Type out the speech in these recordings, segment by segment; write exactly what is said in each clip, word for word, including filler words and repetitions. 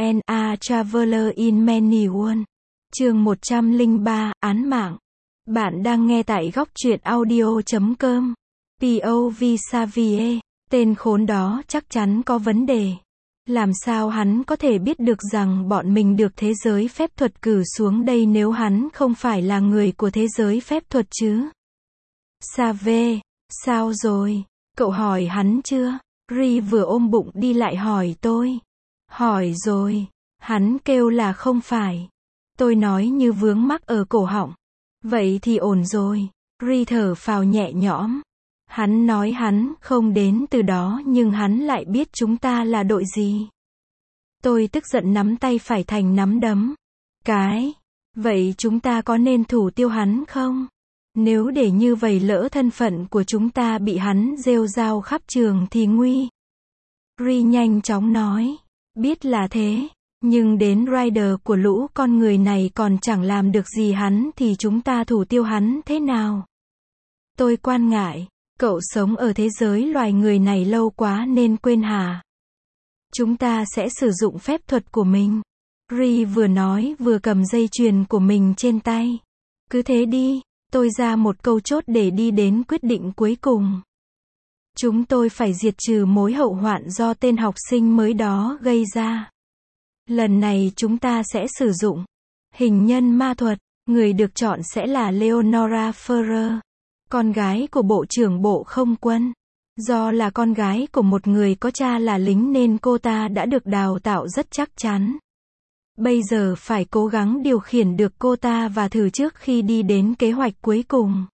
and a Traveler in Many Worlds. Chương một trăm lẻ ba, án mạng. Bạn đang nghe tại góc truyện audio chấm com. pê ô vê Xavier, tên khốn đó chắc chắn có vấn đề. Làm sao hắn có thể biết được rằng bọn mình được thế giới phép thuật cử xuống đây nếu hắn không phải là người của thế giới phép thuật chứ? Xavier, sao rồi? Cậu hỏi hắn chưa? Ri vừa ôm bụng đi lại hỏi tôi. Hỏi rồi. Hắn kêu là không phải. Tôi nói như vướng mắc ở cổ họng. Vậy thì ổn rồi. Ri thở phào nhẹ nhõm. Hắn nói hắn không đến từ đó nhưng hắn lại biết chúng ta là đội gì. Tôi tức giận nắm tay phải thành nắm đấm. Cái. Vậy chúng ta có nên thủ tiêu hắn không? Nếu để như vậy lỡ thân phận của chúng ta bị hắn rêu rao khắp trường thì nguy. Ri nhanh chóng nói. Biết là thế. Nhưng đến rider của lũ con người này còn chẳng làm được gì hắn thì chúng ta thủ tiêu hắn thế nào? Tôi quan ngại. Cậu sống ở thế giới loài người này lâu quá nên quên hả? Chúng ta sẽ sử dụng phép thuật của mình. Ri vừa nói vừa cầm dây chuyền của mình trên tay. Cứ thế đi. Tôi ra một câu chốt để đi đến quyết định cuối cùng. Chúng tôi phải diệt trừ mối hậu hoạn do tên học sinh mới đó gây ra. Lần này chúng ta sẽ sử dụng hình nhân ma thuật. Người được chọn sẽ là Leonora Ferrer, con gái của Bộ trưởng Bộ Không quân. Do là con gái của một người có cha là lính nên cô ta đã được đào tạo rất chắc chắn. Bây giờ phải cố gắng điều khiển được cô ta và thử trước khi đi đến kế hoạch cuối cùng.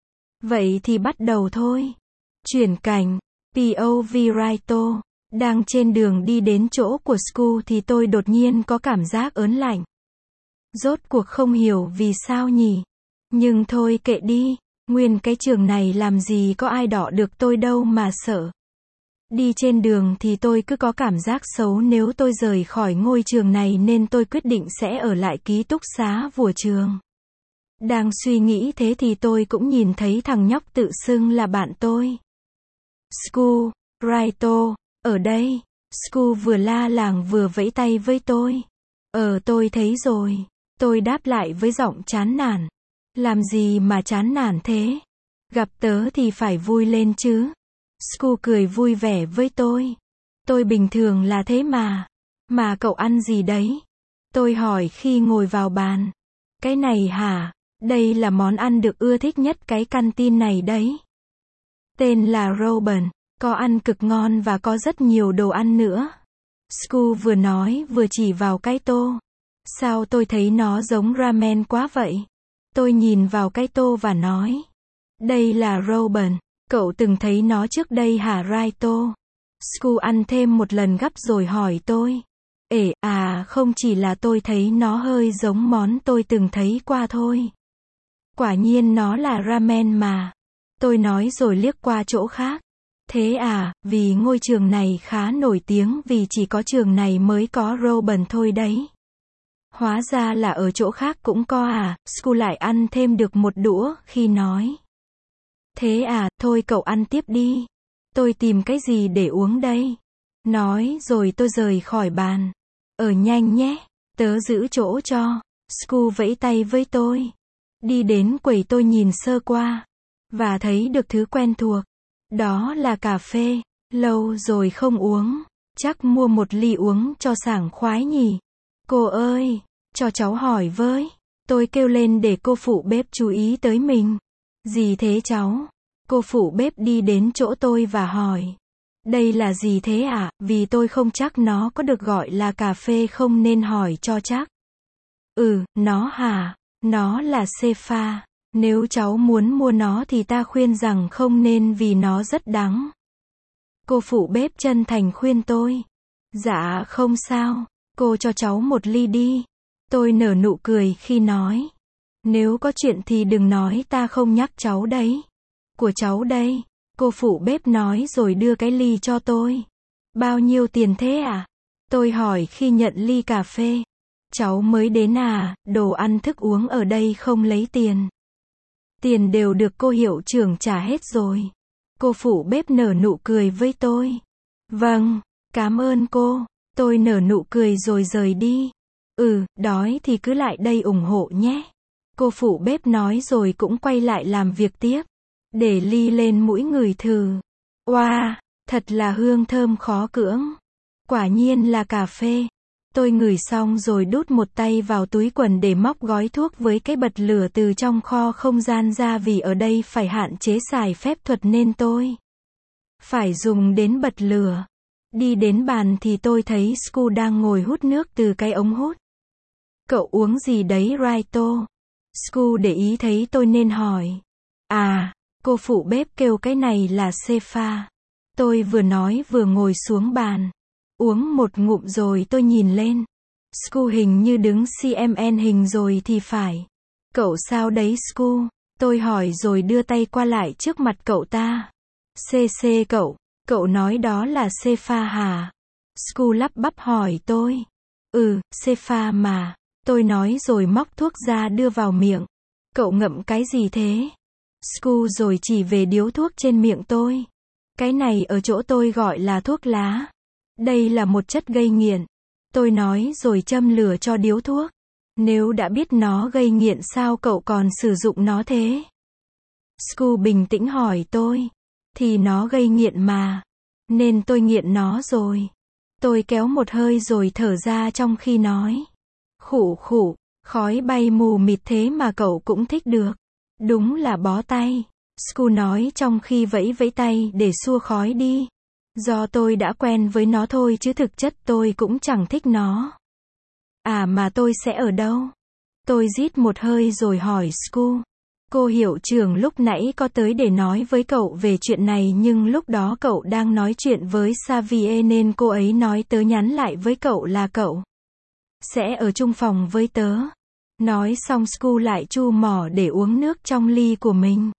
Vậy thì bắt đầu thôi. Chuyển cảnh. pê ô vê Raito. Đang trên đường đi đến chỗ của School thì tôi đột nhiên có cảm giác ớn lạnh. Rốt cuộc không hiểu vì sao nhỉ. Nhưng thôi kệ đi. Nguyên cái trường này làm gì có ai đọ được tôi đâu mà sợ. Đi trên đường thì tôi cứ có cảm giác xấu nếu tôi rời khỏi ngôi trường này nên tôi quyết định sẽ ở lại ký túc xá của trường. Đang suy nghĩ thế thì tôi cũng nhìn thấy thằng nhóc tự xưng là bạn tôi. School, Raito, ở đây. School vừa la làng vừa vẫy tay với tôi. Ờ tôi thấy rồi. Tôi đáp lại với giọng chán nản. Làm gì mà chán nản thế? Gặp tớ thì phải vui lên chứ. School cười vui vẻ với tôi. Tôi bình thường là thế mà. Mà cậu ăn gì đấy? Tôi hỏi khi ngồi vào bàn. Cái này hả? Đây là món ăn được ưa thích nhất cái canteen này đấy. Tên là Robin. Có ăn cực ngon và có rất nhiều đồ ăn nữa. School vừa nói vừa chỉ vào cái tô. Sao tôi thấy nó giống ramen quá vậy? Tôi nhìn vào cái tô và nói. Đây là Robin. Cậu từng thấy nó trước đây hả Raito? School ăn thêm một lần gấp rồi hỏi tôi. Ể, à không chỉ là tôi thấy nó hơi giống món tôi từng thấy qua thôi. Quả nhiên nó là ramen mà. Tôi nói rồi liếc qua chỗ khác. Thế à, vì ngôi trường này khá nổi tiếng vì chỉ có trường này mới có Robin thôi đấy. Hóa ra là ở chỗ khác cũng có à, School lại ăn thêm được một đũa khi nói. Thế à, thôi cậu ăn tiếp đi. Tôi tìm cái gì để uống đây? Nói rồi tôi rời khỏi bàn. Ở nhanh nhé, tớ giữ chỗ cho. School vẫy tay với tôi. Đi đến quầy tôi nhìn sơ qua. Và thấy được thứ quen thuộc. Đó là cà phê. Lâu rồi không uống. Chắc mua một ly uống cho sảng khoái nhỉ. Cô ơi, cho cháu hỏi với. Tôi kêu lên để cô phụ bếp chú ý tới mình. Gì thế cháu? Cô phụ bếp đi đến chỗ tôi và hỏi. Đây là gì thế ạ? À? Vì tôi không chắc nó có được gọi là cà phê không nên hỏi cho chắc. Ừ, nó hả? Nó là Cephas. Nếu cháu muốn mua nó thì ta khuyên rằng không nên vì nó rất đắng. Cô phụ bếp chân thành khuyên tôi. Dạ không sao. Cô cho cháu một ly đi. Tôi nở nụ cười khi nói. Nếu có chuyện thì đừng nói ta không nhắc cháu đấy. Của cháu đây. Cô phụ bếp nói rồi đưa cái ly cho tôi. Bao nhiêu tiền thế à? Tôi hỏi khi nhận ly cà phê. Cháu mới đến à, đồ ăn thức uống ở đây không lấy tiền. Tiền đều được cô hiệu trưởng trả hết rồi. Cô phụ bếp nở nụ cười với tôi. Vâng, cảm ơn cô. Tôi nở nụ cười rồi rời đi. Ừ, đói thì cứ lại đây ủng hộ nhé. Cô phụ bếp nói rồi cũng quay lại làm việc tiếp. Để ly lên mũi ngửi thử. Oa, wow, thật là hương thơm khó cưỡng. Quả nhiên là cà phê. Tôi ngửi xong rồi đút một tay vào túi quần để móc gói thuốc với cái bật lửa từ trong kho không gian ra, vì ở đây phải hạn chế xài phép thuật nên tôi phải dùng đến bật lửa. Đi đến bàn thì tôi thấy Scu đang ngồi hút nước từ cái ống hút. Cậu uống gì đấy Raito? Scu để ý thấy tôi nên hỏi. À, cô phụ bếp kêu cái này là Cefa. Tôi vừa nói vừa ngồi xuống bàn. Uống một ngụm rồi tôi nhìn lên. Scu hình như đứng xê em en hình rồi thì phải. Cậu sao đấy Scu? Tôi hỏi rồi đưa tay qua lại trước mặt cậu ta. xê xê cậu, cậu nói đó là Cefa hả? Scu lắp bắp hỏi tôi. Ừ, Cefa mà. Tôi nói rồi móc thuốc ra đưa vào miệng. Cậu ngậm cái gì thế? Scu rồi chỉ về điếu thuốc trên miệng tôi. Cái này ở chỗ tôi gọi là thuốc lá. Đây là một chất gây nghiện. Tôi nói rồi châm lửa cho điếu thuốc. Nếu đã biết nó gây nghiện sao cậu còn sử dụng nó thế? Scu bình tĩnh hỏi tôi. Thì nó gây nghiện mà. Nên tôi nghiện nó rồi. Tôi kéo một hơi rồi thở ra trong khi nói. Khụ khụ, khói bay mù mịt thế mà cậu cũng thích được. Đúng là bó tay. Scu nói trong khi vẫy vẫy tay để xua khói đi. Do tôi đã quen với nó thôi chứ thực chất tôi cũng chẳng thích nó. À mà tôi sẽ ở đâu? Tôi rít một hơi rồi hỏi Scu. Cô hiệu trưởng lúc nãy có tới để nói với cậu về chuyện này nhưng lúc đó cậu đang nói chuyện với Xavier nên cô ấy nói tớ nhắn lại với cậu là cậu sẽ ở chung phòng với tớ. Nói xong Scu lại chu mỏ để uống nước trong ly của mình.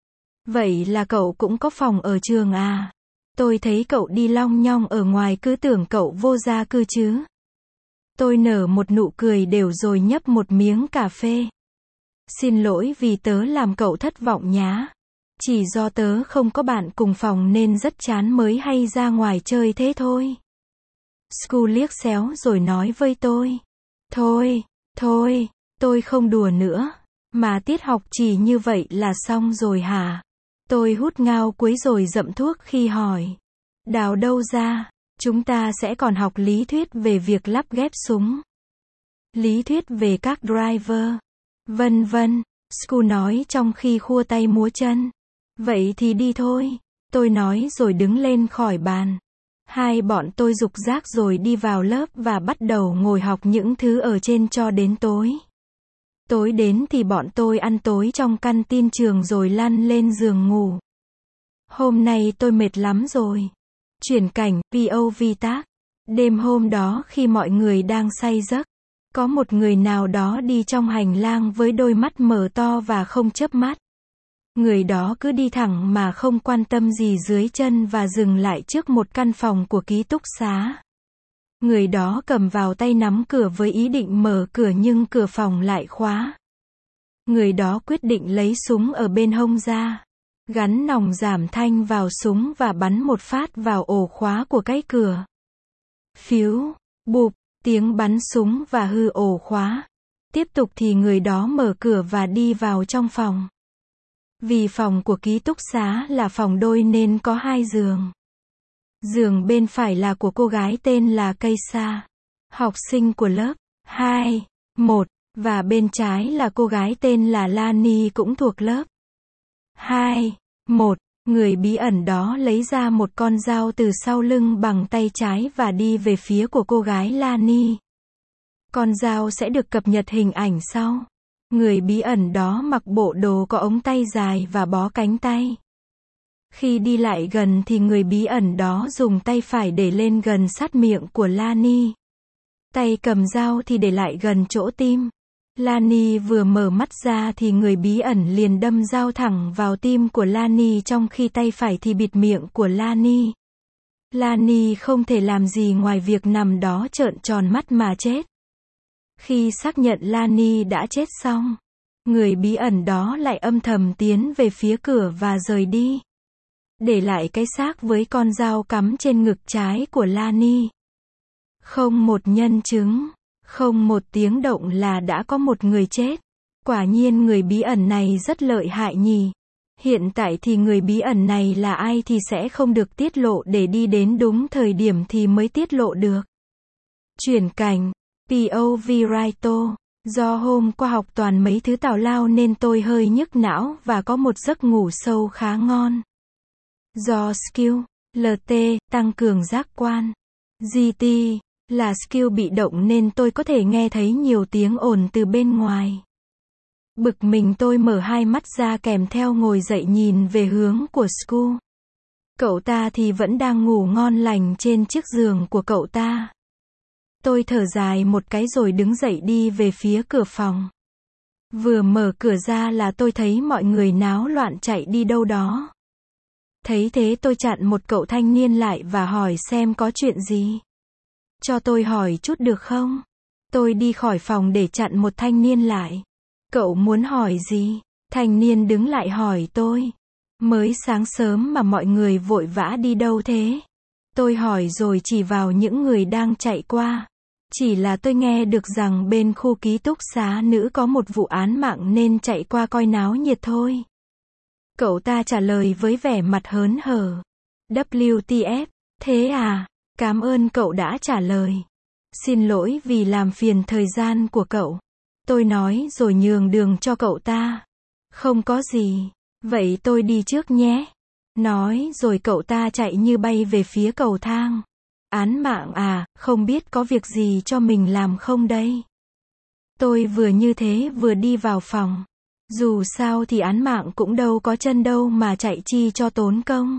Vậy là cậu cũng có phòng ở trường à? Tôi thấy cậu đi long nhong ở ngoài cứ tưởng cậu vô gia cư chứ. Tôi nở một nụ cười đều rồi nhấp một miếng cà phê. Xin lỗi vì tớ làm cậu thất vọng nhá. Chỉ do tớ không có bạn cùng phòng nên rất chán mới hay ra ngoài chơi thế thôi. Scu liếc xéo rồi nói với tôi. Thôi, thôi, tôi không đùa nữa. Mà tiết học chỉ như vậy là xong rồi hả? Tôi hút ngao cuối rồi dậm thuốc khi hỏi. Đào đâu ra? Chúng ta sẽ còn học lý thuyết về việc lắp ghép súng. Lý thuyết về các driver. Vân vân. Scu nói trong khi khua tay múa chân. Vậy thì đi thôi. Tôi nói rồi đứng lên khỏi bàn. Hai bọn tôi rục rác rồi đi vào lớp và bắt đầu ngồi học những thứ ở trên cho đến tối. Tối đến thì bọn tôi ăn tối trong căn tin trường rồi lăn lên giường ngủ. Hôm nay tôi mệt lắm rồi. Chuyển cảnh, pê ô vê tác. Đêm hôm đó khi mọi người đang say giấc, có một người nào đó đi trong hành lang với đôi mắt mở to và không chớp mắt. Người đó cứ đi thẳng mà không quan tâm gì dưới chân và dừng lại trước một căn phòng của ký túc xá. Người đó cầm vào tay nắm cửa với ý định mở cửa nhưng cửa phòng lại khóa. Người đó quyết định lấy súng ở bên hông ra, gắn nòng giảm thanh vào súng và bắn một phát vào ổ khóa của cái cửa. Phiếu, bụp, tiếng bắn súng và hư ổ khóa. Tiếp tục thì người đó mở cửa và đi vào trong phòng. Vì phòng của ký túc xá là phòng đôi nên có hai giường. Giường bên phải là của cô gái tên là Keisa, học sinh của lớp hai một, và bên trái là cô gái tên là Lani cũng thuộc lớp hai một. Người bí ẩn đó lấy ra một con dao từ sau lưng bằng tay trái và đi về phía của cô gái Lani. Con dao sẽ được cập nhật hình ảnh sau. Người bí ẩn đó mặc bộ đồ có ống tay dài và bó cánh tay. Khi đi lại gần thì người bí ẩn đó dùng tay phải để lên gần sát miệng của Lani. Tay cầm dao thì để lại gần chỗ tim. Lani vừa mở mắt ra thì người bí ẩn liền đâm dao thẳng vào tim của Lani trong khi tay phải thì bịt miệng của Lani. Lani không thể làm gì ngoài việc nằm đó trợn tròn mắt mà chết. Khi xác nhận Lani đã chết xong, người bí ẩn đó lại âm thầm tiến về phía cửa và rời đi, để lại cái xác với con dao cắm trên ngực trái của Lani. Không một nhân chứng, không một tiếng động là đã có một người chết. Quả nhiên người bí ẩn này rất lợi hại nhỉ. Hiện tại thì người bí ẩn này là ai thì sẽ không được tiết lộ, để đi đến đúng thời điểm thì mới tiết lộ được. Chuyển cảnh, pê ô vê Raito. Do hôm qua học toàn mấy thứ tào lao nên tôi hơi nhức não và có một giấc ngủ sâu khá ngon. Do skill, lờ tê, tăng cường giác quan. giê tê, là skill bị động nên tôi có thể nghe thấy nhiều tiếng ồn từ bên ngoài. Bực mình tôi mở hai mắt ra kèm theo ngồi dậy nhìn về hướng của Sku. Cậu ta thì vẫn đang ngủ ngon lành trên chiếc giường của cậu ta. Tôi thở dài một cái rồi đứng dậy đi về phía cửa phòng. Vừa mở cửa ra là tôi thấy mọi người náo loạn chạy đi đâu đó. Thấy thế tôi chặn một cậu thanh niên lại và hỏi xem có chuyện gì. Cho tôi hỏi chút được không? Tôi đi khỏi phòng để chặn một thanh niên lại. Cậu muốn hỏi gì? Thanh niên đứng lại hỏi tôi. Mới sáng sớm mà mọi người vội vã đi đâu thế? Tôi hỏi rồi chỉ vào những người đang chạy qua. Chỉ là tôi nghe được rằng bên khu ký túc xá nữ có một vụ án mạng nên chạy qua coi náo nhiệt thôi. Cậu ta trả lời với vẻ mặt hớn hở. vê kép tê ép, thế à? Cảm ơn cậu đã trả lời. Xin lỗi vì làm phiền thời gian của cậu. Tôi nói rồi nhường đường cho cậu ta. Không có gì. Vậy tôi đi trước nhé. Nói rồi cậu ta chạy như bay về phía cầu thang. Án mạng à, không biết có việc gì cho mình làm không đây? Tôi vừa như thế vừa đi vào phòng. Dù sao thì án mạng cũng đâu có chân đâu mà chạy chi cho tốn công.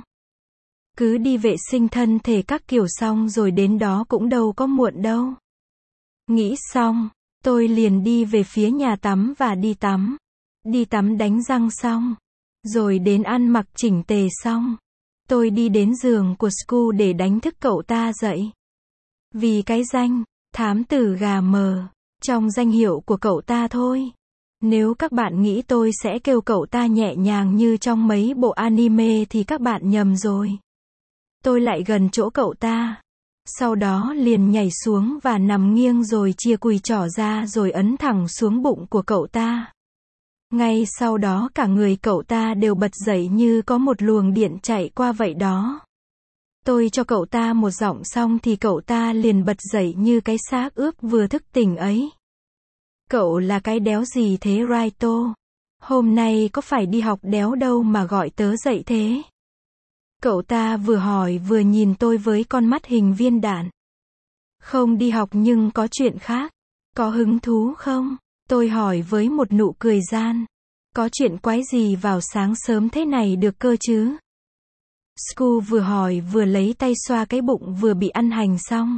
Cứ đi vệ sinh thân thể các kiểu xong rồi đến đó cũng đâu có muộn đâu. Nghĩ xong, tôi liền đi về phía nhà tắm và đi tắm. Đi tắm đánh răng xong. Rồi đến ăn mặc chỉnh tề xong. Tôi đi đến giường của Sku để đánh thức cậu ta dậy. Vì cái danh, thám tử gà mờ, trong danh hiệu của cậu ta thôi. Nếu các bạn nghĩ tôi sẽ kêu cậu ta nhẹ nhàng như trong mấy bộ anime thì các bạn nhầm rồi. Tôi lại gần chỗ cậu ta. Sau đó liền nhảy xuống và nằm nghiêng rồi chia cùi trỏ ra rồi ấn thẳng xuống bụng của cậu ta. Ngay sau đó cả người cậu ta đều bật dậy như có một luồng điện chạy qua vậy đó. Tôi cho cậu ta một giọng xong thì cậu ta liền bật dậy như cái xác ướp vừa thức tỉnh ấy. Cậu là cái đéo gì thế Raito? Hôm nay có phải đi học đéo đâu mà gọi tớ dậy thế? Cậu ta vừa hỏi vừa nhìn tôi với con mắt hình viên đạn. Không đi học nhưng có chuyện khác. Có hứng thú không? Tôi hỏi với một nụ cười gian. Có chuyện quái gì vào sáng sớm thế này được cơ chứ? Sku vừa hỏi vừa lấy tay xoa cái bụng vừa bị ăn hành xong.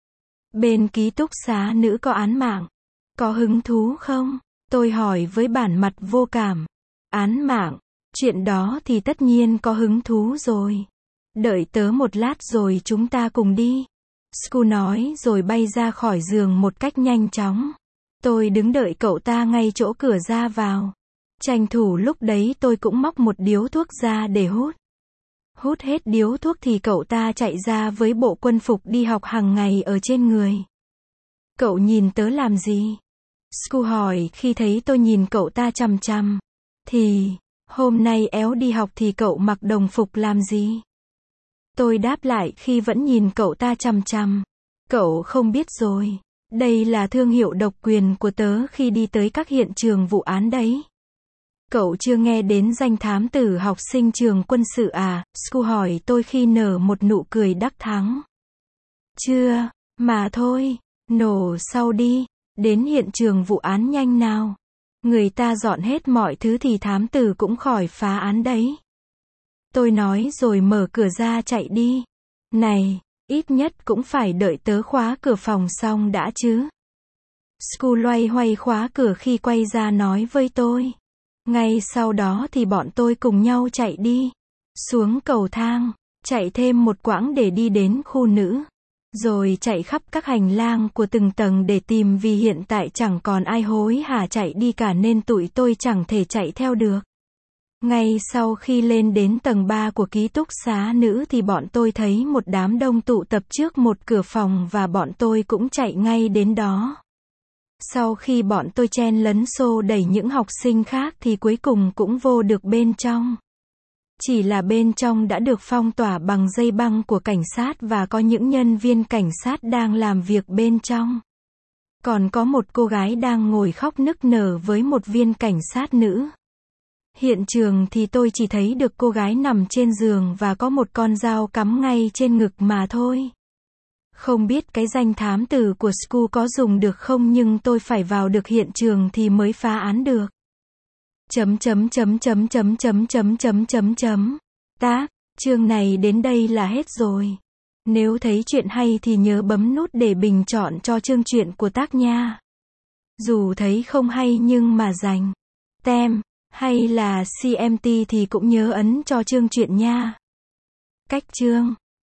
Bên ký túc xá nữ có án mạng. Có hứng thú không? Tôi hỏi với bản mặt vô cảm. Án mạng? Chuyện đó thì tất nhiên có hứng thú rồi. Đợi tớ một lát rồi chúng ta cùng đi. Sku nói rồi bay ra khỏi giường một cách nhanh chóng. Tôi đứng đợi cậu ta ngay chỗ cửa ra vào. Tranh thủ lúc đấy tôi cũng móc một điếu thuốc ra để hút. Hút hết điếu thuốc thì cậu ta chạy ra với bộ quân phục đi học hàng ngày ở trên người. Cậu nhìn tớ làm gì? Sku hỏi khi thấy tôi nhìn cậu ta chằm chằm. Thì, hôm nay éo đi học thì cậu mặc đồng phục làm gì? Tôi đáp lại khi vẫn nhìn cậu ta chằm chằm. Cậu không biết rồi. Đây là thương hiệu độc quyền của tớ khi đi tới các hiện trường vụ án đấy. Cậu chưa nghe đến danh thám tử học sinh trường quân sự à? Sku hỏi tôi khi nở một nụ cười đắc thắng. Chưa, mà thôi, nổ sau đi, đến hiện trường vụ án nhanh nào. Người ta dọn hết mọi thứ thì thám tử cũng khỏi phá án đấy. Tôi nói rồi mở cửa ra chạy đi. Này, ít nhất cũng phải đợi tớ khóa cửa phòng xong đã chứ. Sku loay hoay khóa cửa khi quay ra nói với tôi. Ngay sau đó thì bọn tôi cùng nhau chạy đi. Xuống cầu thang, chạy thêm một quãng để đi đến khu nữ. Rồi chạy khắp các hành lang của từng tầng để tìm vì hiện tại chẳng còn ai hối hả chạy đi cả nên tụi tôi chẳng thể chạy theo được. Ngay sau khi lên đến tầng ba của ký túc xá nữ thì bọn tôi thấy một đám đông tụ tập trước một cửa phòng và bọn tôi cũng chạy ngay đến đó. Sau khi bọn tôi chen lấn xô đẩy những học sinh khác thì cuối cùng cũng vô được bên trong. Chỉ là bên trong đã được phong tỏa bằng dây băng của cảnh sát và có những nhân viên cảnh sát đang làm việc bên trong. Còn có một cô gái đang ngồi khóc nức nở với một viên cảnh sát nữ. Hiện trường thì tôi chỉ thấy được cô gái nằm trên giường và có một con dao cắm ngay trên ngực mà thôi. Không biết cái danh thám tử của School có dùng được không nhưng tôi phải vào được hiện trường thì mới phá án được. Chấm chấm chấm chấm chấm chấm chấm chấm chấm chấm. Tác, chương này đến đây là hết rồi. Nếu thấy chuyện hay thì nhớ bấm nút để bình chọn cho chương truyện của tác nha. Dù thấy không hay nhưng mà dành tem hay là xê em tê thì cũng nhớ ấn cho chương truyện nha. Cách chương